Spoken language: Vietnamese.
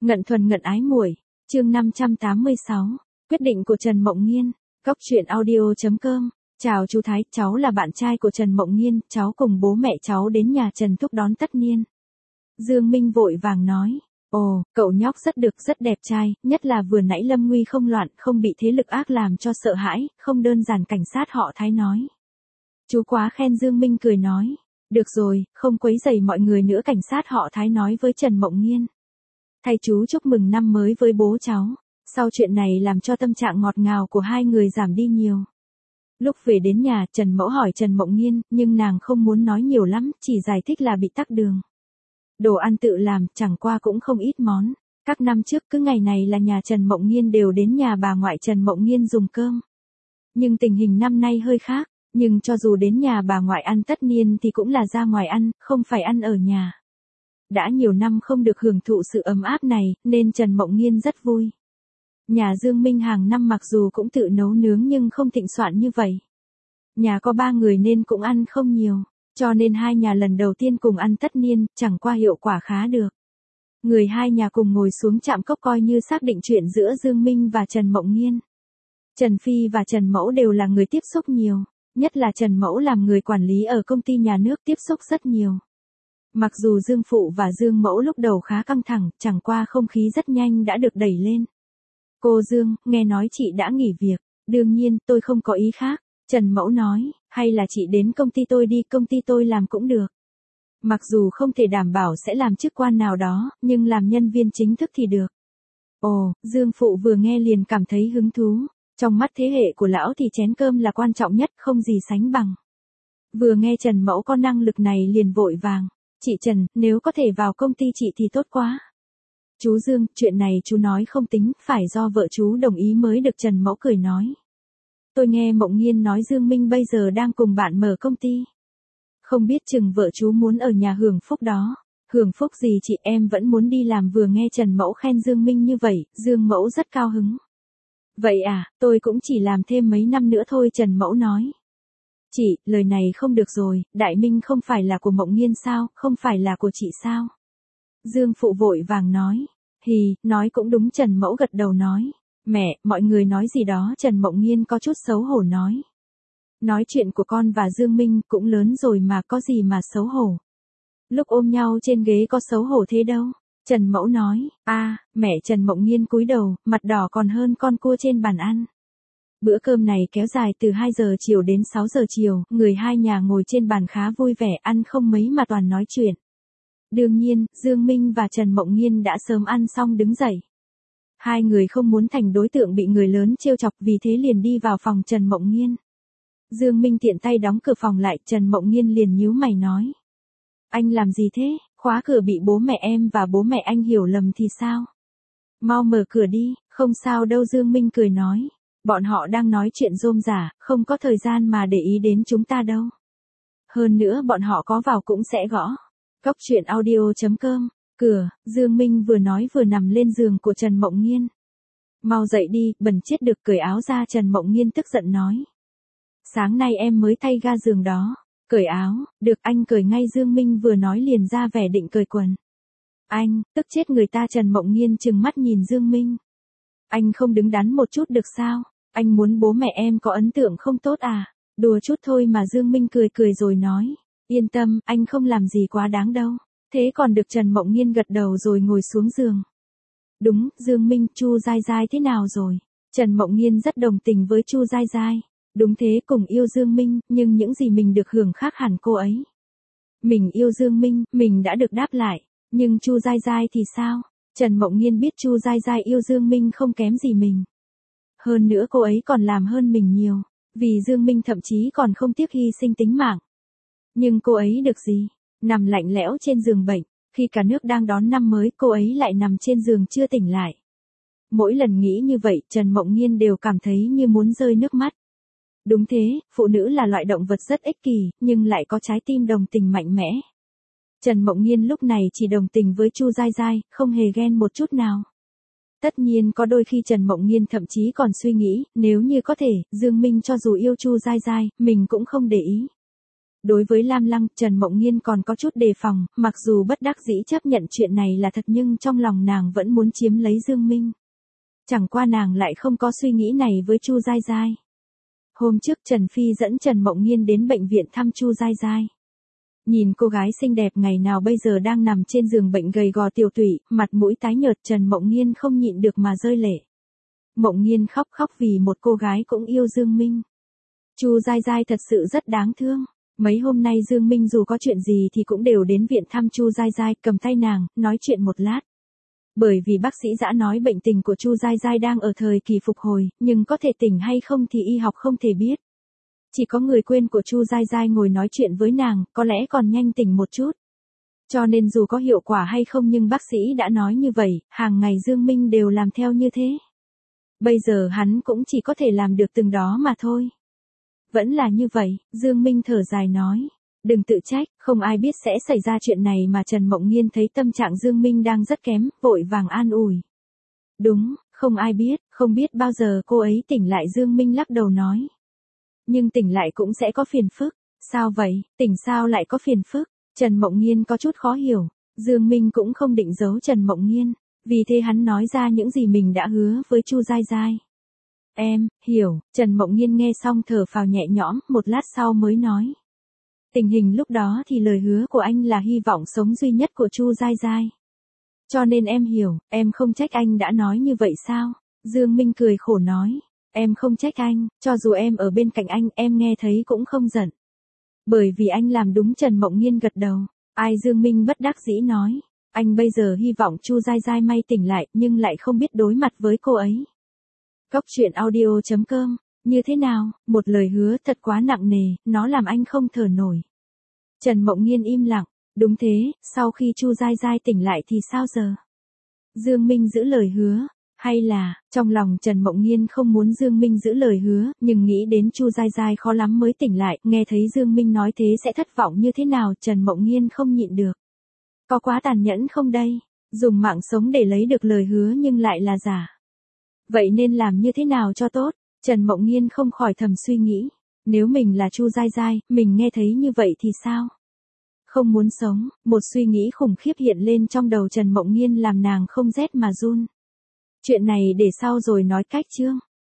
Ngận thuần ngận ái muội, chương 586, quyết định của Trần Mộng Nghiên, góc truyện audio.com. Chào chú Thái, cháu là bạn trai của Trần Mộng Nghiên, cháu cùng bố mẹ cháu đến nhà Trần Thúc đón tất niên. Dương Minh vội vàng nói, ồ, cậu nhóc rất được, rất đẹp trai, nhất là vừa nãy lâm nguy không loạn, không bị thế lực ác làm cho sợ hãi, không đơn giản. Cảnh sát họ Thái nói. Chú quá khen. Dương Minh cười nói, được rồi, không quấy rầy mọi người nữa. Cảnh sát họ Thái nói với Trần Mộng Nghiên. Thay chú chúc mừng năm mới với bố cháu. Sau chuyện này làm cho tâm trạng ngọt ngào của hai người giảm đi nhiều. Lúc về đến nhà, Trần Mẫu hỏi Trần Mộng Nghiên, nhưng nàng không muốn nói nhiều lắm, chỉ giải thích là bị tắc đường. Đồ ăn tự làm, chẳng qua cũng không ít món. Các năm trước cứ ngày này là nhà Trần Mộng Nghiên đều đến nhà bà ngoại Trần Mộng Nghiên dùng cơm. Nhưng tình hình năm nay hơi khác, nhưng cho dù đến nhà bà ngoại ăn tất niên thì cũng là ra ngoài ăn, không phải ăn ở nhà. Đã nhiều năm không được hưởng thụ sự ấm áp này, nên Trần Mộng Nghiên rất vui. Nhà Dương Minh hàng năm mặc dù cũng tự nấu nướng nhưng không thịnh soạn như vậy. Nhà có 3 người nên cũng ăn không nhiều, cho nên hai nhà lần đầu tiên cùng ăn tất niên, chẳng qua hiệu quả khá được. Người hai nhà cùng ngồi xuống chạm cốc coi như xác định chuyện giữa Dương Minh và Trần Mộng Nghiên. Trần Phi và Trần Mẫu đều là người tiếp xúc nhiều, nhất là Trần Mẫu làm người quản lý ở công ty nhà nước tiếp xúc rất nhiều. Mặc dù Dương Phụ và Dương Mẫu lúc đầu khá căng thẳng, chẳng qua không khí rất nhanh đã được đẩy lên. Cô Dương, nghe nói chị đã nghỉ việc. Đương nhiên, tôi không có ý khác. Trần Mẫu nói, hay là chị đến công ty tôi đi, công ty tôi làm cũng được. Mặc dù không thể đảm bảo sẽ làm chức quan nào đó, nhưng làm nhân viên chính thức thì được. Ồ, Dương Phụ vừa nghe liền cảm thấy hứng thú. Trong mắt thế hệ của lão thì chén cơm là quan trọng nhất, không gì sánh bằng. Vừa nghe Trần Mẫu có năng lực này liền vội vàng. Chị Trần, nếu có thể vào công ty chị thì tốt quá. Chú Dương, chuyện này chú nói không tính, phải do vợ chú đồng ý mới được. Trần Mẫu cười nói. Tôi nghe Mộng Nghiên nói Dương Minh bây giờ đang cùng bạn mở công ty. Không biết chừng vợ chú muốn ở nhà hưởng phúc đó. Hưởng phúc gì chị, em vẫn muốn đi làm. Vừa nghe Trần Mẫu khen Dương Minh như vậy, Dương Mẫu rất cao hứng. Vậy à, tôi cũng chỉ làm thêm mấy năm nữa thôi. Trần Mẫu nói. Chị, lời này không được rồi, Đại Minh không phải là của Mộng Nghiên sao, không phải là của chị sao? Dương Phụ vội vàng nói. Hì, nói cũng đúng. Trần Mẫu gật đầu nói. Mẹ, mọi người nói gì đó. Trần Mộng Nghiên có chút xấu hổ nói. Nói chuyện của con và Dương Minh cũng lớn rồi mà, có gì mà xấu hổ. Lúc ôm nhau trên ghế có xấu hổ thế đâu. Trần Mẫu nói. Mẹ. Trần Mộng Nghiên cúi đầu, mặt đỏ còn hơn con cua trên bàn ăn. Bữa cơm này kéo dài từ 2 giờ chiều đến 6 giờ chiều, người hai nhà ngồi trên bàn khá vui vẻ, ăn không mấy mà toàn nói chuyện. Đương nhiên, Dương Minh và Trần Mộng Nghiên đã sớm ăn xong đứng dậy. Hai người không muốn thành đối tượng bị người lớn trêu chọc, vì thế liền đi vào phòng Trần Mộng Nghiên. Dương Minh tiện tay đóng cửa phòng lại, Trần Mộng Nghiên liền nhíu mày nói. Anh làm gì thế, khóa cửa bị bố mẹ em và bố mẹ anh hiểu lầm thì sao? Mau mở cửa đi. Không sao đâu. Dương Minh cười nói. Bọn họ đang nói chuyện rôm rả, không có thời gian mà để ý đến chúng ta đâu. Hơn nữa bọn họ có vào cũng sẽ gõ. Góc truyện audio.com. Cửa. Dương Minh vừa nói vừa nằm lên giường của Trần Mộng Nghiên. Mau dậy đi, bẩn chết được. Cởi áo ra. Trần Mộng Nghiên tức giận nói. Sáng nay em mới thay ga giường đó. Cởi áo. Được, anh cởi ngay. Dương Minh vừa nói liền ra vẻ định cởi quần. Anh, tức chết người ta. Trần Mộng Nghiên trừng mắt nhìn Dương Minh. Anh không đứng đắn một chút được sao? Anh muốn bố mẹ em có ấn tượng không tốt à? Đùa chút thôi mà. Dương Minh cười cười rồi nói. Yên tâm, anh không làm gì quá đáng đâu. Thế còn được. Trần Mộng Nghiên gật đầu rồi ngồi xuống giường. Đúng, Dương Minh, Chu Giai Giai thế nào rồi? Trần Mộng Nghiên rất đồng tình với Chu Giai Giai. Đúng thế, cùng yêu Dương Minh, nhưng những gì mình được hưởng khác hẳn cô ấy. Mình yêu Dương Minh, mình đã được đáp lại. Nhưng Chu Giai Giai thì sao? Trần Mộng Nghiên biết Chu Giai Giai yêu Dương Minh không kém gì mình. Hơn nữa cô ấy còn làm hơn mình nhiều. Vì Dương Minh thậm chí còn không tiếc hy sinh tính mạng. Nhưng cô ấy được gì? Nằm lạnh lẽo trên giường bệnh. Khi cả nước đang đón năm mới, cô ấy lại nằm trên giường chưa tỉnh lại. Mỗi lần nghĩ như vậy, Trần Mộng Nghiên đều cảm thấy như muốn rơi nước mắt. Đúng thế, phụ nữ là loại động vật rất ích kỷ, nhưng lại có trái tim đồng tình mạnh mẽ. Trần Mộng Nghiên lúc này chỉ đồng tình với Chu Giai Giai, không hề ghen một chút nào. Tất nhiên có đôi khi Trần Mộng Nghiên thậm chí còn suy nghĩ, nếu như có thể, Dương Minh cho dù yêu Chu Giai Giai, mình cũng không để ý. Đối với Lam Lăng, Trần Mộng Nhiên còn có chút đề phòng, mặc dù bất đắc dĩ chấp nhận chuyện này là thật nhưng trong lòng nàng vẫn muốn chiếm lấy Dương Minh. Chẳng qua nàng lại không có suy nghĩ này với Chu Giai Giai. Hôm trước Trần Phi dẫn Trần Mộng Nhiên đến bệnh viện thăm Chu Giai Giai. Nhìn cô gái xinh đẹp ngày nào bây giờ đang nằm trên giường bệnh gầy gò tiểu tụy, mặt mũi tái nhợt, Trần Mộng Nhiên không nhịn được mà rơi lệ. Mộng Nhiên khóc khóc vì một cô gái cũng yêu Dương Minh. Chu Giai Giai thật sự rất đáng thương. Mấy hôm nay Dương Minh dù có chuyện gì thì cũng đều đến viện thăm Chu Giai Giai, cầm tay nàng, nói chuyện một lát. Bởi vì bác sĩ đã nói bệnh tình của Chu Giai Giai đang ở thời kỳ phục hồi, nhưng có thể tỉnh hay không thì y học không thể biết. Chỉ có người quên của Chu Giai Giai ngồi nói chuyện với nàng, có lẽ còn nhanh tỉnh một chút. Cho nên dù có hiệu quả hay không nhưng bác sĩ đã nói như vậy, hàng ngày Dương Minh đều làm theo như thế. Bây giờ hắn cũng chỉ có thể làm được từng đó mà thôi. Vẫn là như vậy, Dương Minh thở dài nói. Đừng tự trách, không ai biết sẽ xảy ra chuyện này mà Trần Mộng Nhiên thấy tâm trạng Dương Minh đang rất kém, vội vàng an ủi. Đúng, không ai biết, không biết bao giờ cô ấy tỉnh lại, Dương Minh lắc đầu nói. Nhưng tỉnh lại cũng sẽ có phiền phức. Sao vậy, tỉnh sao lại có phiền phức? Trần Mộng Nhiên có chút khó hiểu. Dương Minh cũng không định giấu Trần Mộng Nhiên. Vì thế hắn nói ra những gì mình đã hứa với Chu Giai Giai. Em, hiểu, Trần Mộng Nhiên nghe xong thở phào nhẹ nhõm, một lát sau mới nói. Tình hình lúc đó thì lời hứa của anh là hy vọng sống duy nhất của Chu Giai Giai. Cho nên em hiểu, em không trách anh đã nói như vậy sao? Dương Minh cười khổ nói. Em không trách anh, cho dù em ở bên cạnh anh, em nghe thấy cũng không giận. Bởi vì anh làm đúng. Trần Mộng Nhiên gật đầu. Ai? Dương Minh bất đắc dĩ nói. Anh bây giờ hy vọng Chu Giai Giai may tỉnh lại, nhưng lại không biết đối mặt với cô ấy. Góc truyện audio.com. Như thế nào, một lời hứa thật quá nặng nề, nó làm anh không thở nổi. Trần Mộng Nhiên im lặng. Đúng thế, sau khi Chu Giai Giai tỉnh lại thì sao giờ? Dương Minh giữ lời hứa. Hay là, trong lòng Trần Mộng Nhiên không muốn Dương Minh giữ lời hứa, nhưng nghĩ đến Chu Giai Giai khó lắm mới tỉnh lại, nghe thấy Dương Minh nói thế sẽ thất vọng như thế nào, Trần Mộng Nhiên không nhịn được. Có quá tàn nhẫn không đây? Dùng mạng sống để lấy được lời hứa nhưng lại là giả. Vậy nên làm như thế nào cho tốt? Trần Mộng Nhiên không khỏi thầm suy nghĩ. Nếu mình là Chu Giai Giai, mình nghe thấy như vậy thì sao? Không muốn sống, một suy nghĩ khủng khiếp hiện lên trong đầu Trần Mộng Nhiên làm nàng không rét mà run. Chuyện này để sau rồi nói cách chương.